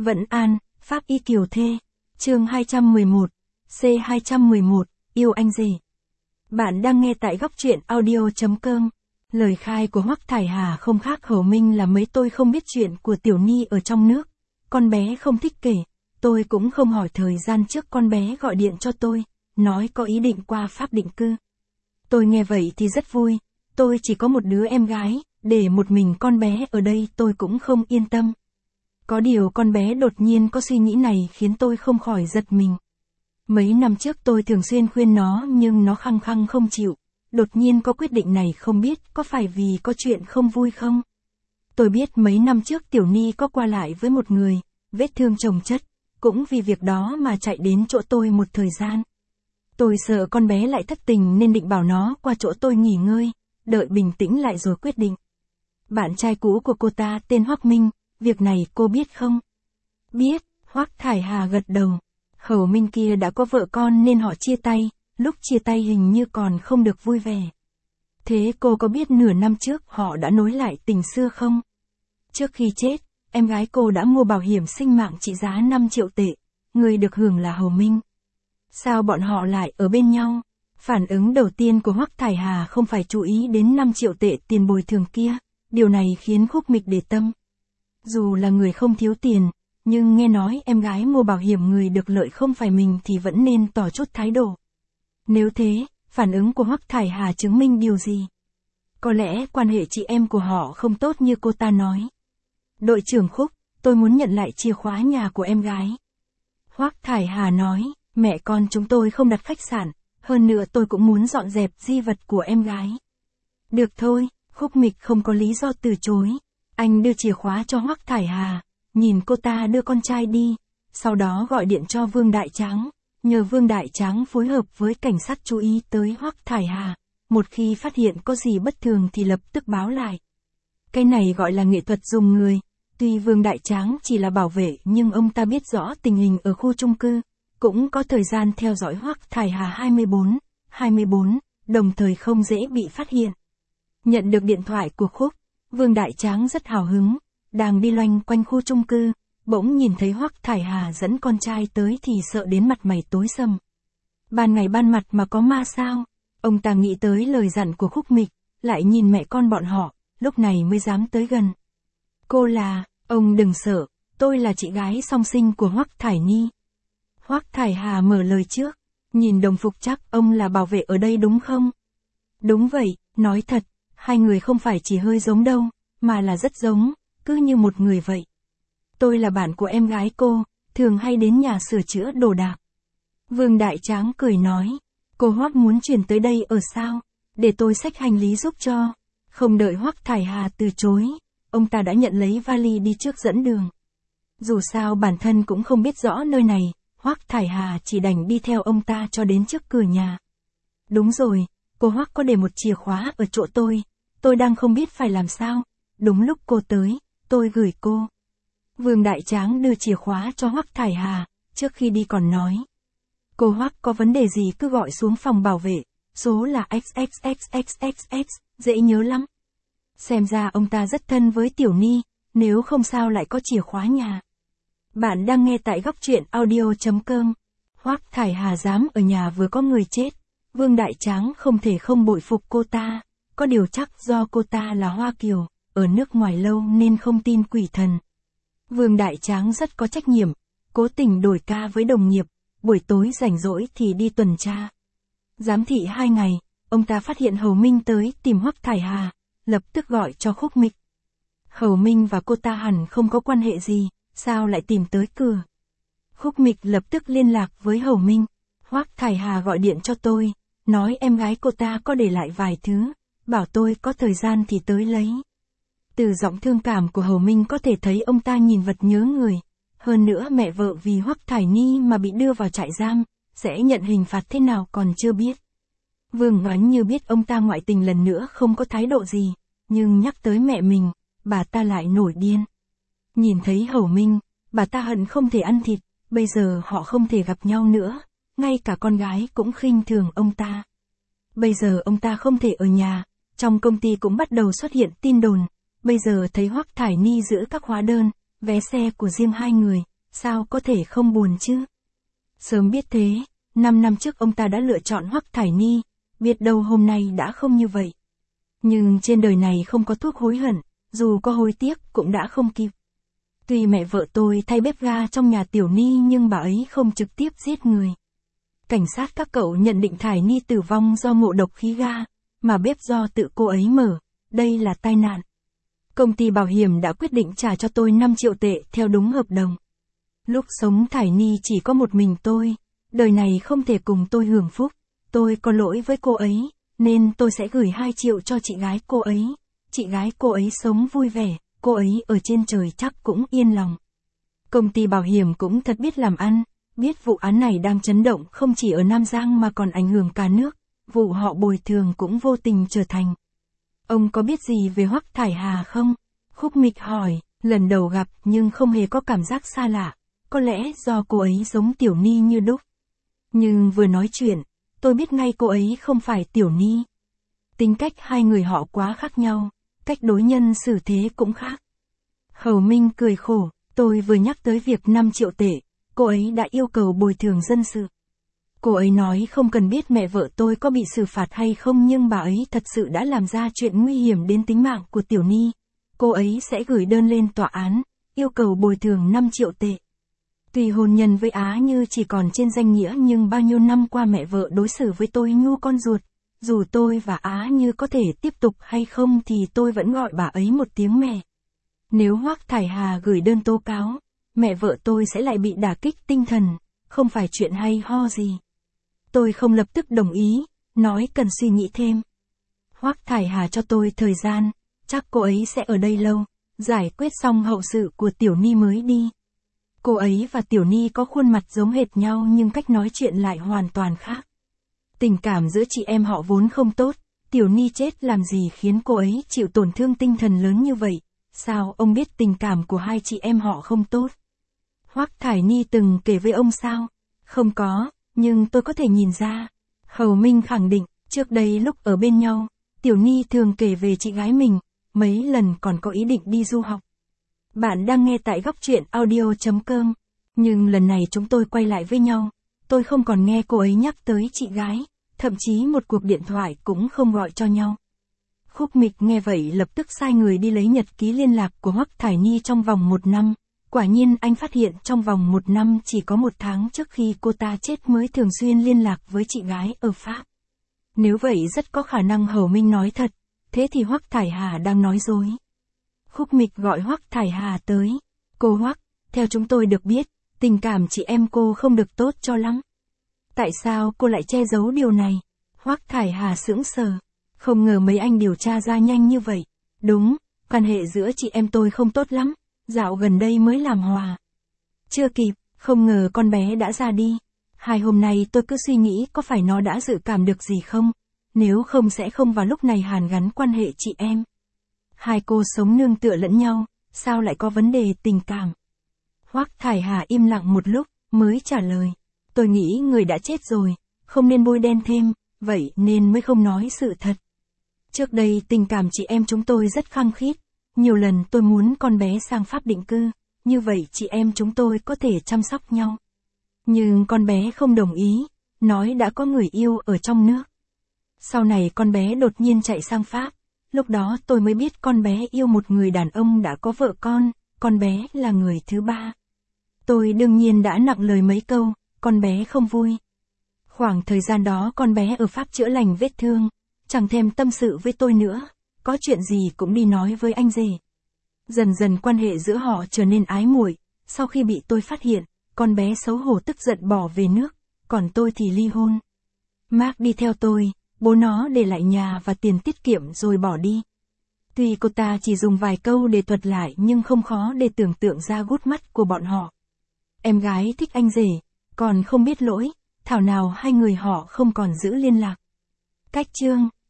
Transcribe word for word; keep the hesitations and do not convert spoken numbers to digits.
Vẫn An, Pháp Y Kiều Thê, chương hai trăm mười một, C hai trăm mười một, yêu anh rể. Bạn đang nghe tại góc truyện audio.com. Lời khai của Hoắc Thải Hà không khác Hầu Minh là mấy tôi không biết chuyện của Tiểu Ni ở trong nước. Con bé không thích kể, tôi cũng không hỏi thời gian trước con bé gọi điện cho tôi, nói có ý định qua Pháp định cư. Tôi nghe vậy thì rất vui, tôi chỉ có một đứa em gái, để một mình con bé ở đây tôi cũng không yên tâm. Có điều con bé đột nhiên có suy nghĩ này khiến tôi không khỏi giật mình. Mấy năm trước tôi thường xuyên khuyên nó nhưng nó khăng khăng không chịu, đột nhiên có quyết định này không biết có phải vì có chuyện không vui không? Tôi biết mấy năm trước Tiểu Ni có qua lại với một người, vết thương chồng chất, cũng vì việc đó mà chạy đến chỗ tôi một thời gian. Tôi sợ con bé lại thất tình nên định bảo nó qua chỗ tôi nghỉ ngơi, đợi bình tĩnh lại rồi quyết định. Bạn trai cũ của cô ta tên Hoắc Minh, việc này cô biết không? Biết, Hoắc Thải Hà gật đầu. Hầu Minh kia đã có vợ con nên họ chia tay, lúc chia tay hình như còn không được vui vẻ. Thế cô có biết nửa năm trước họ đã nối lại tình xưa không? Trước khi chết, em gái cô đã mua bảo hiểm sinh mạng trị giá năm triệu tệ, người được hưởng là Hầu Minh. Sao bọn họ lại ở bên nhau? Phản ứng đầu tiên của Hoắc Thải Hà không phải chú ý đến năm triệu tệ tiền bồi thường kia, điều này khiến Khúc Mịch để tâm. Dù là người không thiếu tiền, nhưng nghe nói em gái mua bảo hiểm người được lợi không phải mình thì vẫn nên tỏ chút thái độ. Nếu thế, phản ứng của Hoắc Thải Hà chứng minh điều gì? Có lẽ quan hệ chị em của họ không tốt như cô ta nói. Đội trưởng Khúc, tôi muốn nhận lại chìa khóa nhà của em gái. Hoắc Thải Hà nói, mẹ con chúng tôi không đặt khách sạn, hơn nữa tôi cũng muốn dọn dẹp di vật của em gái. Được thôi, Khúc Mịch không có lý do từ chối. Anh đưa chìa khóa cho Hoắc Thải Hà, nhìn cô ta đưa con trai đi, sau đó gọi điện cho Vương Đại Tráng, nhờ Vương Đại Tráng phối hợp với cảnh sát chú ý tới Hoắc Thải Hà, một khi phát hiện có gì bất thường thì lập tức báo lại. Cái này gọi là nghệ thuật dùng người, tuy Vương Đại Tráng chỉ là bảo vệ nhưng ông ta biết rõ tình hình ở khu chung cư, cũng có thời gian theo dõi Hoắc Thải Hà hai mươi bốn, hai mươi bốn, đồng thời không dễ bị phát hiện. Nhận được điện thoại của Khúc, Vương Đại Tráng rất hào hứng, đang đi loanh quanh khu chung cư, bỗng nhìn thấy Hoắc Thải Hà dẫn con trai tới thì sợ đến mặt mày tối sầm. Ban ngày ban mặt mà có ma sao? Ông ta nghĩ tới lời dặn của Khúc Mịch, lại nhìn mẹ con bọn họ, lúc này mới dám tới gần. Cô là, ông đừng sợ, tôi là chị gái song sinh của Hoắc Thải Nhi. Hoắc Thải Hà mở lời trước, nhìn đồng phục chắc ông là bảo vệ ở đây đúng không? Đúng vậy, nói thật, hai người không phải chỉ hơi giống đâu, mà là rất giống, cứ như một người vậy. Tôi là bạn của em gái cô, thường hay đến nhà sửa chữa đồ đạc. Vương Đại Tráng cười nói, cô Hoắc muốn chuyển tới đây ở sao? Để tôi xách hành lý giúp cho. Không đợi Hoắc Thải Hà từ chối, ông ta đã nhận lấy vali đi trước dẫn đường. Dù sao bản thân cũng không biết rõ nơi này, Hoắc Thải Hà chỉ đành đi theo ông ta cho đến trước cửa nhà. Đúng rồi, cô Hoắc có để một chìa khóa ở chỗ tôi, tôi đang không biết phải làm sao. Đúng lúc cô tới, tôi gửi cô. Vương Đại Tráng đưa chìa khóa cho Hoắc Thải Hà, trước khi đi còn nói. Cô Hoắc có vấn đề gì cứ gọi xuống phòng bảo vệ, số là ích ích ích ích ích ích, dễ nhớ lắm. Xem ra ông ta rất thân với Tiểu Ni, nếu không sao lại có chìa khóa nhà. Bạn đang nghe tại góc truyện audio.com. Hoắc Thải Hà dám ở nhà vừa có người chết, Vương Đại Tráng không thể không bội phục cô ta, có điều chắc do cô ta là Hoa Kiều, ở nước ngoài lâu nên không tin quỷ thần. Vương Đại Tráng rất có trách nhiệm, cố tình đổi ca với đồng nghiệp, buổi tối rảnh rỗi thì đi tuần tra. Giám thị hai ngày, ông ta phát hiện Hầu Minh tới tìm Hoắc Thải Hà, lập tức gọi cho Khúc Mịch. Hầu Minh và cô ta hẳn không có quan hệ gì, sao lại tìm tới cửa? Khúc Mịch lập tức liên lạc với Hầu Minh. Hoắc Thải Hà gọi điện cho tôi, nói em gái cô ta có để lại vài thứ, bảo tôi có thời gian thì tới lấy. Từ giọng thương cảm của Hầu Minh có thể thấy ông ta nhìn vật nhớ người. Hơn nữa mẹ vợ vì Hoắc Thải Nhi mà bị đưa vào trại giam, sẽ nhận hình phạt thế nào còn chưa biết. Vương Oánh như biết ông ta ngoại tình lần nữa không có thái độ gì, nhưng nhắc tới mẹ mình, bà ta lại nổi điên. Nhìn thấy Hầu Minh, bà ta hận không thể ăn thịt, bây giờ họ không thể gặp nhau nữa, ngay cả con gái cũng khinh thường ông ta. Bây giờ ông ta không thể ở nhà, trong công ty cũng bắt đầu xuất hiện tin đồn. Bây giờ thấy Hoắc Thải Nhi giữ các hóa đơn, vé xe của riêng hai người, sao có thể không buồn chứ? Sớm biết thế, năm năm trước ông ta đã lựa chọn Hoắc Thải Ni, biết đâu hôm nay đã không như vậy. Nhưng trên đời này không có thuốc hối hận, dù có hối tiếc cũng đã không kịp. Tuy mẹ vợ tôi thay bếp ga trong nhà Tiểu Ni nhưng bà ấy không trực tiếp giết người. Cảnh sát các cậu nhận định Thải Ni tử vong do ngộ độc khí ga, mà bếp do tự cô ấy mở, đây là tai nạn. Công ty bảo hiểm đã quyết định trả cho tôi năm triệu tệ theo đúng hợp đồng. Lúc sống Thải Ni chỉ có một mình tôi, đời này không thể cùng tôi hưởng phúc, tôi có lỗi với cô ấy, nên tôi sẽ gửi hai triệu cho chị gái cô ấy. Chị gái cô ấy sống vui vẻ, cô ấy ở trên trời chắc cũng yên lòng. Công ty bảo hiểm cũng thật biết làm ăn, biết vụ án này đang chấn động không chỉ ở Nam Giang mà còn ảnh hưởng cả nước, vụ họ bồi thường cũng vô tình trở thành. Ông có biết gì về Hoắc Thải Hà không? Khúc Mịch hỏi, lần đầu gặp nhưng không hề có cảm giác xa lạ, có lẽ do cô ấy giống Tiểu Ni như đúc. Nhưng vừa nói chuyện, tôi biết ngay cô ấy không phải Tiểu Ni. Tính cách hai người họ quá khác nhau, cách đối nhân xử thế cũng khác. Hầu Minh cười khổ, tôi vừa nhắc tới việc năm triệu tệ, cô ấy đã yêu cầu bồi thường dân sự. Cô ấy nói không cần biết mẹ vợ tôi có bị xử phạt hay không nhưng bà ấy thật sự đã làm ra chuyện nguy hiểm đến tính mạng của Tiểu Ni. Cô ấy sẽ gửi đơn lên tòa án, yêu cầu bồi thường năm triệu tệ. Tuy hôn nhân với Á Như chỉ còn trên danh nghĩa nhưng bao nhiêu năm qua mẹ vợ đối xử với tôi như con ruột. Dù tôi và Á Như có thể tiếp tục hay không thì tôi vẫn gọi bà ấy một tiếng mẹ. Nếu Hoắc Thải Hà gửi đơn tố cáo, mẹ vợ tôi sẽ lại bị đả kích tinh thần, không phải chuyện hay ho gì. Tôi không lập tức đồng ý, nói cần suy nghĩ thêm. Hoắc Thải Hà cho tôi thời gian, chắc cô ấy sẽ ở đây lâu, giải quyết xong hậu sự của Tiểu Ni mới đi. Cô ấy và Tiểu Ni có khuôn mặt giống hệt nhau nhưng cách nói chuyện lại hoàn toàn khác. Tình cảm giữa chị em họ vốn không tốt, Tiểu Ni chết làm gì khiến cô ấy chịu tổn thương tinh thần lớn như vậy, sao ông biết tình cảm của hai chị em họ không tốt? Hoắc Thải Ni từng kể với ông sao? Không có, nhưng tôi có thể nhìn ra. Hầu Minh khẳng định, trước đây lúc ở bên nhau, Tiểu Ni thường kể về chị gái mình, mấy lần còn có ý định đi du học. Bạn đang nghe tại góc truyện audio chấm com, nhưng lần này chúng tôi quay lại với nhau, tôi không còn nghe cô ấy nhắc tới chị gái, thậm chí một cuộc điện thoại cũng không gọi cho nhau. Khúc Mịch nghe vậy lập tức sai người đi lấy nhật ký liên lạc của Hoắc Thải Ni trong vòng một năm. Quả nhiên anh phát hiện trong vòng một năm chỉ có một tháng trước khi cô ta chết mới thường xuyên liên lạc với chị gái ở Pháp. Nếu vậy rất có khả năng Hầu Minh nói thật, thế thì Hoắc Thải Hà đang nói dối. Khúc Mịch gọi Hoắc Thải Hà tới. Cô Hoắc, theo chúng tôi được biết, tình cảm chị em cô không được tốt cho lắm. Tại sao cô lại che giấu điều này? Hoắc Thải Hà sững sờ. Không ngờ mấy anh điều tra ra nhanh như vậy. Đúng, quan hệ giữa chị em tôi không tốt lắm, dạo gần đây mới làm hòa. Chưa kịp, không ngờ con bé đã ra đi. Hai hôm nay tôi cứ suy nghĩ có phải nó đã dự cảm được gì không? Nếu không sẽ không vào lúc này hàn gắn quan hệ chị em. Hai cô sống nương tựa lẫn nhau, sao lại có vấn đề tình cảm? Hoắc Thải Hà im lặng một lúc, mới trả lời. Tôi nghĩ người đã chết rồi, không nên bôi đen thêm, vậy nên mới không nói sự thật. Trước đây tình cảm chị em chúng tôi rất khăng khít, nhiều lần tôi muốn con bé sang Pháp định cư, như vậy chị em chúng tôi có thể chăm sóc nhau. Nhưng con bé không đồng ý, nói đã có người yêu ở trong nước. Sau này con bé đột nhiên chạy sang Pháp, lúc đó tôi mới biết con bé yêu một người đàn ông đã có vợ con, con bé là người thứ ba. Tôi đương nhiên đã nặng lời mấy câu, con bé không vui. Khoảng thời gian đó con bé ở Pháp chữa lành vết thương, chẳng thèm tâm sự với tôi nữa, có chuyện gì cũng đi nói với anh rể. Dần dần quan hệ giữa họ trở nên ái muội, sau khi bị tôi phát hiện, con bé xấu hổ tức giận bỏ về nước, còn tôi thì ly hôn. Mark đi theo tôi, bố nó để lại nhà và tiền tiết kiệm rồi bỏ đi. Tuy cô ta chỉ dùng vài câu để thuật lại nhưng không khó để tưởng tượng ra gút mắt của bọn họ. Em gái thích anh rể, còn không biết lỗi, thảo nào hai người họ không còn giữ liên lạc. Cách chương